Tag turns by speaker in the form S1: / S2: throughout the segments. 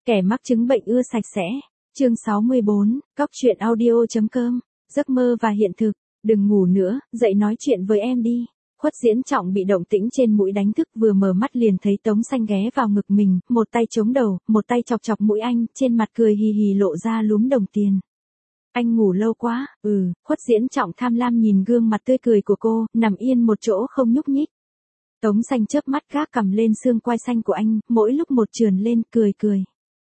S1: Kẻ mắc chứng bệnh ưa sạch sẽ. Chương 64, Cóc truyện audio.com. Giấc mơ và hiện thực. Đừng ngủ nữa, dậy nói chuyện với em đi. Khuất Diễn Trọng bị động tĩnh trên mũi đánh thức, vừa mở mắt liền thấy Tống Xanh ghé vào ngực mình, một tay chống đầu, một tay chọc chọc mũi anh, trên mặt cười hì hì lộ ra lúm đồng tiền. Anh ngủ lâu quá. Khuất Diễn Trọng tham lam nhìn gương mặt tươi cười của cô, nằm yên một chỗ không nhúc nhích. Tống Xanh chớp mắt gác cằm lên xương quai xanh của anh, mỗi lúc một trườn lên, cười cười.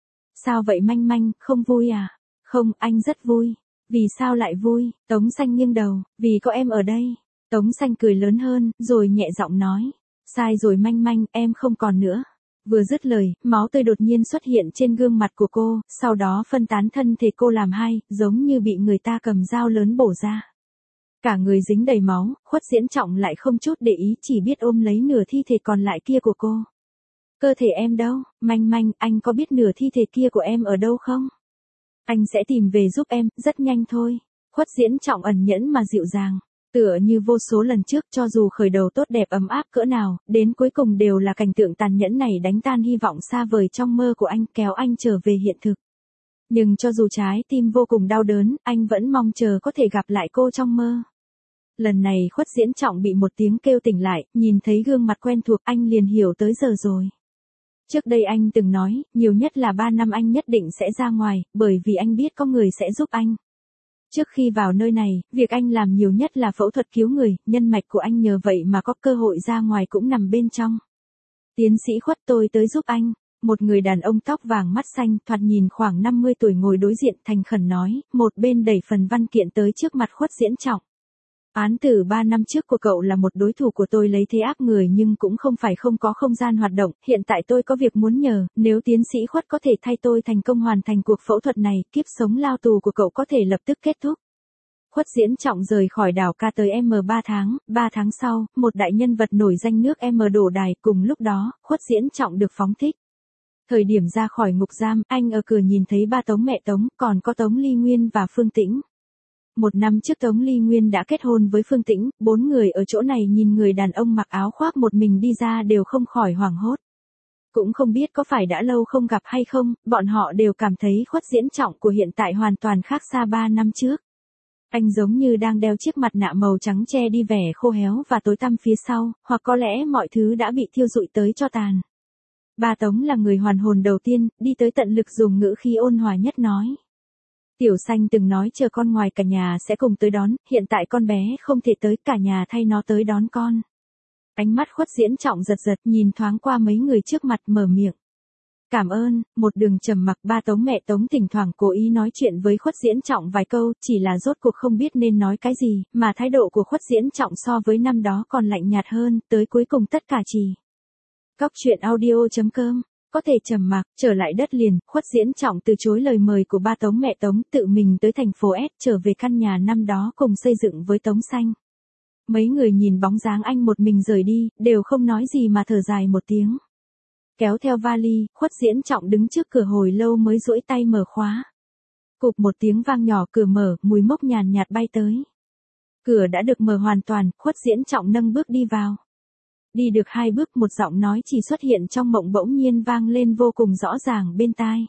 S1: Sao vậy Manh Manh, không vui à? Không, anh rất vui. Vì sao lại vui? Tống Xanh nghiêng đầu, vì có em ở đây. Tống Xanh cười lớn hơn, rồi nhẹ giọng nói. Sai rồi Manh Manh, em không còn nữa. Vừa dứt lời, máu tươi đột nhiên xuất hiện trên gương mặt của cô, sau đó phân tán thân thể cô làm hai, giống như bị người ta cầm dao lớn bổ ra. Cả người dính đầy máu, Khuất Diễn Trọng lại không chút để ý, chỉ biết ôm lấy nửa thi thể còn lại kia của cô. Cơ thể em đâu? Manh Manh, anh có biết nửa thi thể kia của em ở đâu không? Anh sẽ tìm về giúp em, rất nhanh thôi. Khuất Diễn Trọng ẩn nhẫn mà dịu dàng. Tựa như vô số lần trước, cho dù khởi đầu tốt đẹp ấm áp cỡ nào, đến cuối cùng đều là cảnh tượng tàn nhẫn này đánh tan hy vọng xa vời trong mơ của anh, kéo anh trở về hiện thực. Nhưng cho dù trái tim vô cùng đau đớn, anh vẫn mong chờ có thể gặp lại cô trong mơ. Lần này Khuất Diễn Trọng bị một tiếng kêu tỉnh lại, nhìn thấy gương mặt quen thuộc anh liền hiểu tới giờ rồi. Trước đây anh từng nói, nhiều nhất là 3 năm anh nhất định sẽ ra ngoài, bởi vì anh biết có người sẽ giúp anh. Trước khi vào nơi này, việc anh làm nhiều nhất là phẫu thuật cứu người, nhân mạch của anh nhờ vậy mà có cơ hội ra ngoài cũng nằm bên trong. Tiến sĩ Khuất, tôi tới giúp anh. Một người đàn ông tóc vàng mắt xanh, thoạt nhìn khoảng 50 tuổi ngồi đối diện thành khẩn nói, một bên đẩy phần văn kiện tới trước mặt Khuất Diễn Trọng. Án tử 3 năm trước của cậu là một đối thủ của tôi lấy thế áp người, nhưng cũng không phải không có không gian hoạt động, hiện tại tôi có việc muốn nhờ, nếu tiến sĩ Khuất có thể thay tôi thành công hoàn thành cuộc phẫu thuật này, kiếp sống lao tù của cậu có thể lập tức kết thúc. Khuất Diễn Trọng rời khỏi đảo Ca tới M3 tháng sau, một đại nhân vật nổi danh nước M đổ đài, cùng lúc đó, Khuất Diễn Trọng được phóng thích. Thời điểm ra khỏi ngục giam, anh ở cửa nhìn thấy ba Tống mẹ Tống, còn có Tống Ly Nguyên và Phương Tĩnh. 1 năm trước Tống Ly Nguyên đã kết hôn với Phương Tĩnh, 4 người ở chỗ này nhìn người đàn ông mặc áo khoác một mình đi ra đều không khỏi hoảng hốt. Cũng không biết có phải đã lâu không gặp hay không, bọn họ đều cảm thấy Khuất Diễn Trọng của hiện tại hoàn toàn khác xa 3 năm trước. Anh giống như đang đeo chiếc mặt nạ màu trắng che đi vẻ khô héo và tối tăm phía sau, hoặc có lẽ mọi thứ đã bị thiêu rụi tới tro tàn. Ba Tống là người hoàn hồn đầu tiên, đi tới tận lực dùng ngữ khí ôn hòa nhất nói. Tiểu Xanh từng nói chờ con ngoài cả nhà sẽ cùng tới đón, hiện tại con bé không thể tới, cả nhà thay nó tới đón con. Ánh mắt Khuất Diễn Trọng giật giật, nhìn thoáng qua mấy người trước mặt, mở miệng. Cảm ơn. Một đường trầm mặc, ba Tống mẹ Tống thỉnh thoảng cố ý nói chuyện với Khuất Diễn Trọng vài câu, chỉ là rốt cuộc không biết nên nói cái gì, mà thái độ của Khuất Diễn Trọng so với năm đó còn lạnh nhạt hơn, tới cuối cùng tất cả chỉ. Cóc truyện audio.com. Có thể trầm mặc, trở lại đất liền, Khuất Diễn Trọng từ chối lời mời của ba Tống mẹ Tống, tự mình tới thành phố S, trở về căn nhà năm đó cùng xây dựng với Tống Xanh. Mấy người nhìn bóng dáng anh một mình rời đi, đều không nói gì mà thở dài một tiếng. Kéo theo vali, Khuất Diễn Trọng đứng trước cửa hồi lâu mới duỗi tay mở khóa. Cụp một tiếng vang nhỏ, cửa mở, mùi mốc nhàn nhạt bay tới. Cửa đã được mở hoàn toàn, Khuất Diễn Trọng nâng bước đi vào. Đi được 2 bước, một giọng nói chỉ xuất hiện trong mộng bỗng nhiên vang lên vô cùng rõ ràng bên tai.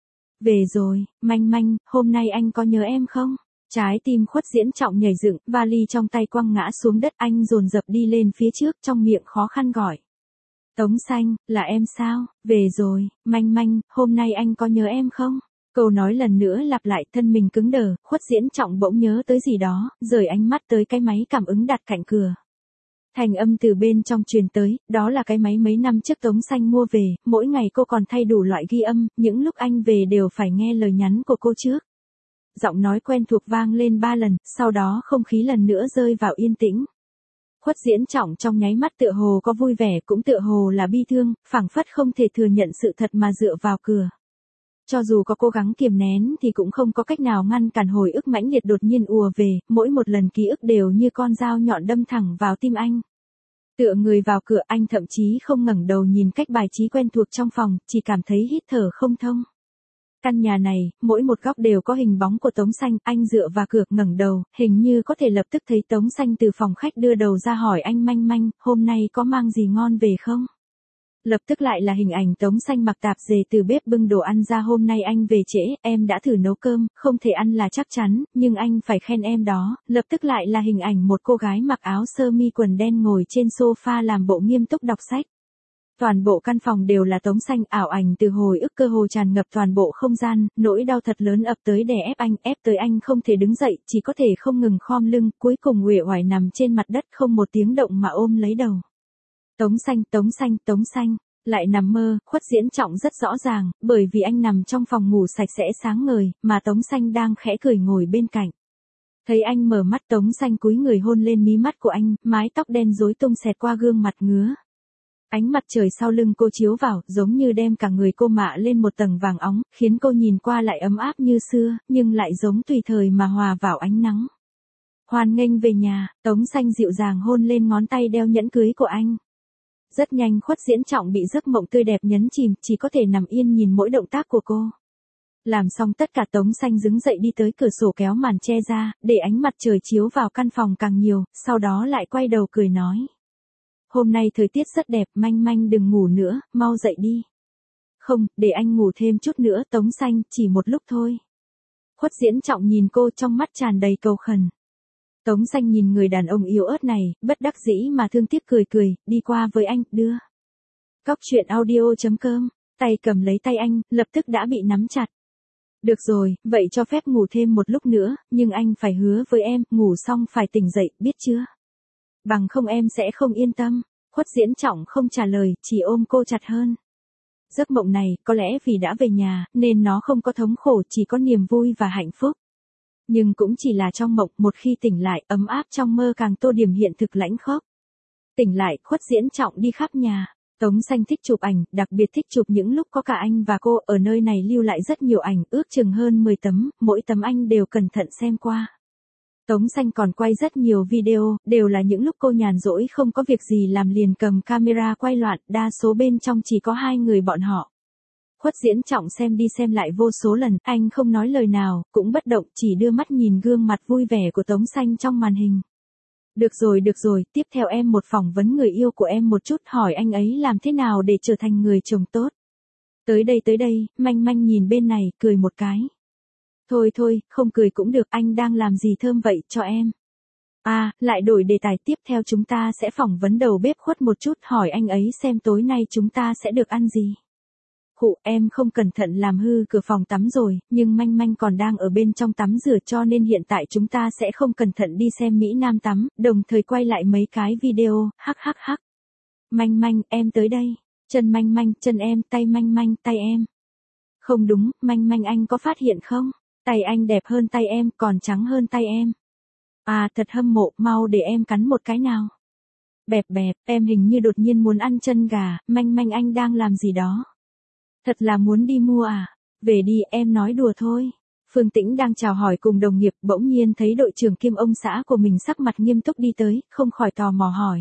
S1: Về rồi, Manh Manh, hôm nay anh có nhớ em không? Trái tim Khuất Diễn Trọng nhảy dựng, vali trong tay quăng ngã xuống đất, anh dồn dập đi lên phía trước, trong miệng khó khăn gọi. Tống Xanh, là em sao? Về rồi, Manh Manh, hôm nay anh có nhớ em không? Câu nói lần nữa lặp lại, thân mình cứng đờ, Khuất Diễn Trọng bỗng nhớ tới gì đó, rời ánh mắt tới cái máy cảm ứng đặt cạnh cửa. Thành âm từ bên trong truyền tới, đó là cái máy mấy năm trước Tống Xanh mua về, mỗi ngày cô còn thay đủ loại ghi âm, những lúc anh về đều phải nghe lời nhắn của cô trước. Giọng nói quen thuộc vang lên 3 lần, sau đó không khí lần nữa rơi vào yên tĩnh. Khuất Diễn Trọng trong nháy mắt tựa hồ có vui vẻ, cũng tựa hồ là bi thương, phảng phất không thể thừa nhận sự thật mà dựa vào cửa. Cho dù có cố gắng kiềm nén thì cũng không có cách nào ngăn cản hồi ức mãnh liệt đột nhiên ùa về, mỗi một lần ký ức đều như con dao nhọn đâm thẳng vào tim anh. Tựa người vào cửa, anh thậm chí không ngẩng đầu nhìn cách bài trí quen thuộc trong phòng, chỉ cảm thấy hít thở không thông. Căn nhà này, mỗi một góc đều có hình bóng của Tống Xanh, anh dựa vào cửa ngẩng đầu, hình như có thể lập tức thấy Tống Xanh từ phòng khách đưa đầu ra hỏi anh Manh Manh, hôm nay có mang gì ngon về không? Lập tức lại là hình ảnh Tống Xanh mặc tạp dề từ bếp bưng đồ ăn ra, hôm nay anh về trễ, em đã thử nấu cơm, không thể ăn là chắc chắn, nhưng anh phải khen em đó. Lập tức lại là hình ảnh một cô gái mặc áo sơ mi quần đen ngồi trên sofa làm bộ nghiêm túc đọc sách. Toàn bộ căn phòng đều là Tống Xanh, ảo ảnh từ hồi ức cơ hồ tràn ngập toàn bộ không gian, nỗi đau thật lớn ập tới đè ép tới anh không thể đứng dậy, chỉ có thể không ngừng khom lưng, cuối cùng uể oải nằm trên mặt đất không một tiếng động mà ôm lấy đầu. Tống Xanh, lại nằm mơ, Khuất Diễn Trọng rất rõ ràng, bởi vì anh nằm trong phòng ngủ sạch sẽ sáng ngời, mà Tống Xanh đang khẽ cười ngồi bên cạnh. Thấy anh mở mắt, Tống Xanh cúi người hôn lên mí mắt của anh, mái tóc đen rối tung xẹt qua gương mặt ngứa. Ánh mặt trời sau lưng cô chiếu vào, giống như đem cả người cô mạ lên một tầng vàng óng, khiến cô nhìn qua lại ấm áp như xưa, nhưng lại giống tùy thời mà hòa vào ánh nắng. Hoan nghênh về nhà, Tống Xanh dịu dàng hôn lên ngón tay đeo nhẫn cưới của anh. Rất nhanh Khuất Diễn Trọng bị giấc mộng tươi đẹp nhấn chìm, chỉ có thể nằm yên nhìn mỗi động tác của cô. Làm xong tất cả, Tống Xanh đứng dậy đi tới cửa sổ kéo màn che ra, để ánh mặt trời chiếu vào căn phòng càng nhiều, sau đó lại quay đầu cười nói. Hôm nay thời tiết rất đẹp, Manh đừng ngủ nữa, mau dậy đi. Không, để anh ngủ thêm chút nữa Tống Xanh, chỉ một lúc thôi. Khuất Diễn Trọng nhìn cô trong mắt tràn đầy cầu khẩn. Tống Xanh nhìn người đàn ông yếu ớt này, bất đắc dĩ mà thương tiếc cười, đi qua với anh, đưa. Cóc truyện audio.com, tay cầm lấy tay anh, lập tức đã bị nắm chặt. Được rồi, vậy cho phép ngủ thêm một lúc nữa, nhưng anh phải hứa với em, ngủ xong phải tỉnh dậy, biết chưa? Bằng không em sẽ không yên tâm. Khuất Diễn Trọng không trả lời, chỉ ôm cô chặt hơn. Giấc mộng này, có lẽ vì đã về nhà, nên nó không có thống khổ, chỉ có niềm vui và hạnh phúc. Nhưng cũng chỉ là trong mộng, một khi tỉnh lại, ấm áp trong mơ càng tô điểm hiện thực lãnh khốc. Tỉnh lại, Khuất Diễn Trọng đi khắp nhà. Tống Xanh thích chụp ảnh, đặc biệt thích chụp những lúc có cả anh và cô, ở nơi này lưu lại rất nhiều ảnh, ước chừng hơn 10 tấm, mỗi tấm anh đều cẩn thận xem qua. Tống Xanh còn quay rất nhiều video, đều là những lúc cô nhàn rỗi không có việc gì làm liền cầm camera quay loạn, đa số bên trong chỉ có hai người bọn họ. Khuất Diễn Trọng xem đi xem lại vô số lần, anh không nói lời nào, cũng bất động, chỉ đưa mắt nhìn gương mặt vui vẻ của Tống Xanh trong màn hình. Được rồi, tiếp theo em một phỏng vấn người yêu của em một chút, hỏi anh ấy làm thế nào để trở thành người chồng tốt. Tới đây, Manh nhìn bên này, cười một cái. Thôi, không cười cũng được, anh đang làm gì thơm vậy, cho em. À, lại đổi đề tài, tiếp theo chúng ta sẽ phỏng vấn đầu bếp Khuất một chút, hỏi anh ấy xem tối nay chúng ta sẽ được ăn gì. Khụ, em không cẩn thận làm hư cửa phòng tắm rồi, nhưng Manh còn đang ở bên trong tắm rửa, cho nên hiện tại chúng ta sẽ không cẩn thận đi xem Mỹ Nam tắm, đồng thời quay lại mấy cái video, hắc. Manh, em tới đây. Chân Manh, chân em, tay Manh, tay em. Không đúng, Manh anh có phát hiện không? Tay anh đẹp hơn tay em, còn trắng hơn tay em. À, thật hâm mộ, mau để em cắn một cái nào. Bẹp, em hình như đột nhiên muốn ăn chân gà, Manh anh đang làm gì đó? Thật là muốn đi mua à? Về đi, em nói đùa thôi. Phương Tĩnh đang chào hỏi cùng đồng nghiệp, bỗng nhiên thấy đội trưởng kiêm ông xã của mình sắc mặt nghiêm túc đi tới, không khỏi tò mò hỏi.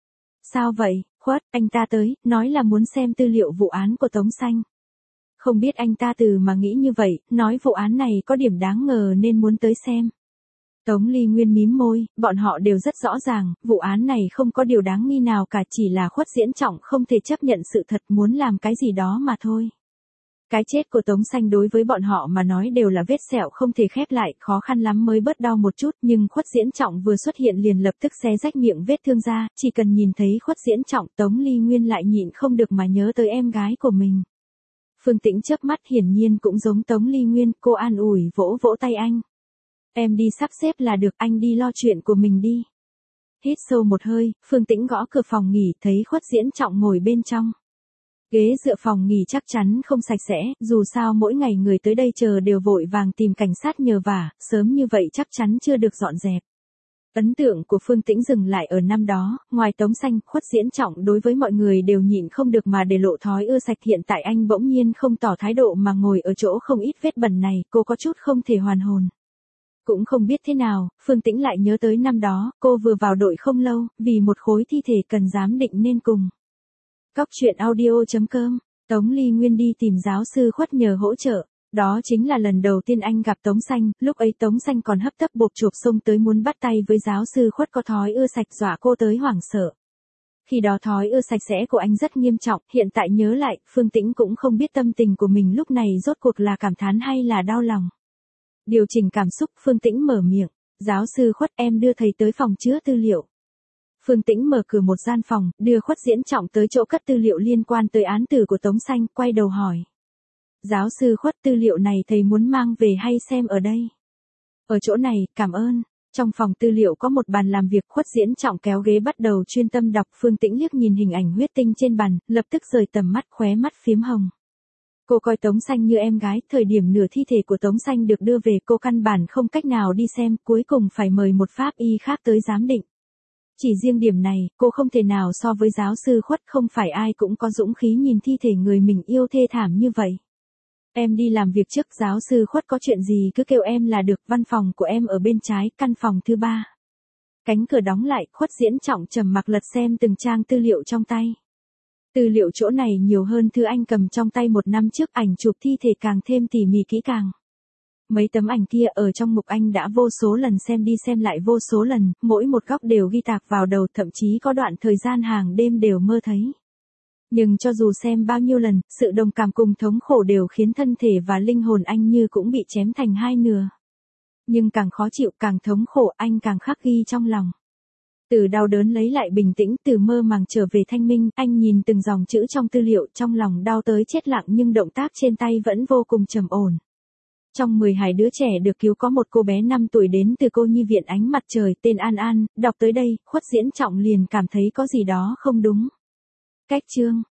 S1: Sao vậy, Khuất, anh ta tới, nói là muốn xem tư liệu vụ án của Tống Xanh. Không biết anh ta từ mà nghĩ như vậy, nói vụ án này có điểm đáng ngờ nên muốn tới xem. Tống Ly Nguyên mím môi, bọn họ đều rất rõ ràng, vụ án này không có điều đáng nghi nào cả, chỉ là Khuất Diễn Trọng không thể chấp nhận sự thật, muốn làm cái gì đó mà thôi. Cái chết của Tống Xanh đối với bọn họ mà nói đều là vết sẹo không thể khép lại, khó khăn lắm mới bớt đau một chút, nhưng Khuất Diễn Trọng vừa xuất hiện liền lập tức xé rách miệng vết thương ra, chỉ cần nhìn thấy Khuất Diễn Trọng, Tống Ly Nguyên lại nhịn không được mà nhớ tới em gái của mình. Phương Tĩnh chớp mắt, hiển nhiên cũng giống Tống Ly Nguyên, cô an ủi vỗ tay anh. Em đi sắp xếp là được, anh đi lo chuyện của mình đi. Hít sâu một hơi, Phương Tĩnh gõ cửa phòng nghỉ, thấy Khuất Diễn Trọng ngồi bên trong. Ghế dựa phòng nghỉ chắc chắn không sạch sẽ, dù sao mỗi ngày người tới đây chờ đều vội vàng tìm cảnh sát nhờ vả, sớm như vậy chắc chắn chưa được dọn dẹp. Ấn tượng của Phương Tĩnh dừng lại ở năm đó, ngoài Tống Xanh, Khuất Diễn Trọng đối với mọi người đều nhịn không được mà để lộ thói ưa sạch, hiện tại anh bỗng nhiên không tỏ thái độ mà ngồi ở chỗ không ít vết bẩn này, cô có chút không thể hoàn hồn. Cũng không biết thế nào, Phương Tĩnh lại nhớ tới năm đó, cô vừa vào đội không lâu, vì một khối thi thể cần giám định nên cùng. Cóc truyện audio.com, Tống Ly Nguyên đi tìm giáo sư Khuất nhờ hỗ trợ. Đó chính là lần đầu tiên anh gặp Tống Xanh, lúc ấy Tống Xanh còn hấp tấp bộp chộp xông tới muốn bắt tay với giáo sư Khuất có thói ưa sạch, dọa cô tới hoảng sợ. Khi đó thói ưa sạch sẽ của anh rất nghiêm trọng, hiện tại nhớ lại, Phương Tĩnh cũng không biết tâm tình của mình lúc này rốt cuộc là cảm thán hay là đau lòng. Điều chỉnh cảm xúc, Phương Tĩnh mở miệng. Giáo sư Khuất, em đưa thầy tới phòng chứa tư liệu. Phương Tĩnh mở cửa một gian phòng, đưa Khuất Diễn Trọng tới chỗ cất tư liệu liên quan tới án tử của Tống Xanh, quay đầu hỏi. Giáo sư Khuất, tư liệu này thầy muốn mang về hay xem ở đây? Ở chỗ này, cảm ơn. Trong phòng tư liệu có một bàn làm việc, Khuất Diễn Trọng kéo ghế bắt đầu chuyên tâm đọc. Phương Tĩnh liếc nhìn hình ảnh huyết tinh trên bàn, lập tức rời tầm mắt, khóe mắt phiếm hồng. Cô coi Tống Xanh như em gái, thời điểm nửa thi thể của Tống Xanh được đưa về cô căn bản không cách nào đi xem, cuối cùng phải mời một pháp y khác tới giám định. Chỉ riêng điểm này, cô không thể nào so với giáo sư Khuất, không phải ai cũng có dũng khí nhìn thi thể người mình yêu thê thảm như vậy. Em đi làm việc trước, giáo sư Khuất có chuyện gì cứ kêu em là được, văn phòng của em ở bên trái, căn phòng thứ 3. Cánh cửa đóng lại, Khuất Diễn Trọng trầm mặc lật xem từng trang tư liệu trong tay. Tư liệu chỗ này nhiều hơn thứ anh cầm trong tay 1 năm trước, ảnh chụp thi thể càng thêm tỉ mỉ kỹ càng. Mấy tấm ảnh kia ở trong mục anh đã vô số lần xem đi xem lại vô số lần, mỗi một góc đều ghi tạc vào đầu, thậm chí có đoạn thời gian hàng đêm đều mơ thấy. Nhưng cho dù xem bao nhiêu lần, sự đồng cảm cùng thống khổ đều khiến thân thể và linh hồn anh như cũng bị chém thành 2 nửa. Nhưng càng khó chịu, càng thống khổ, anh càng khắc ghi trong lòng. Từ đau đớn lấy lại bình tĩnh, từ mơ màng trở về thanh minh, anh nhìn từng dòng chữ trong tư liệu, trong lòng đau tới chết lặng nhưng động tác trên tay vẫn vô cùng trầm ổn. Trong 12 đứa trẻ được cứu có một cô bé 5 tuổi đến từ cô nhi viện Ánh Mặt Trời, tên An An. Đọc tới đây, Khuất Diễn Trọng liền cảm thấy có gì đó không đúng. Cách chương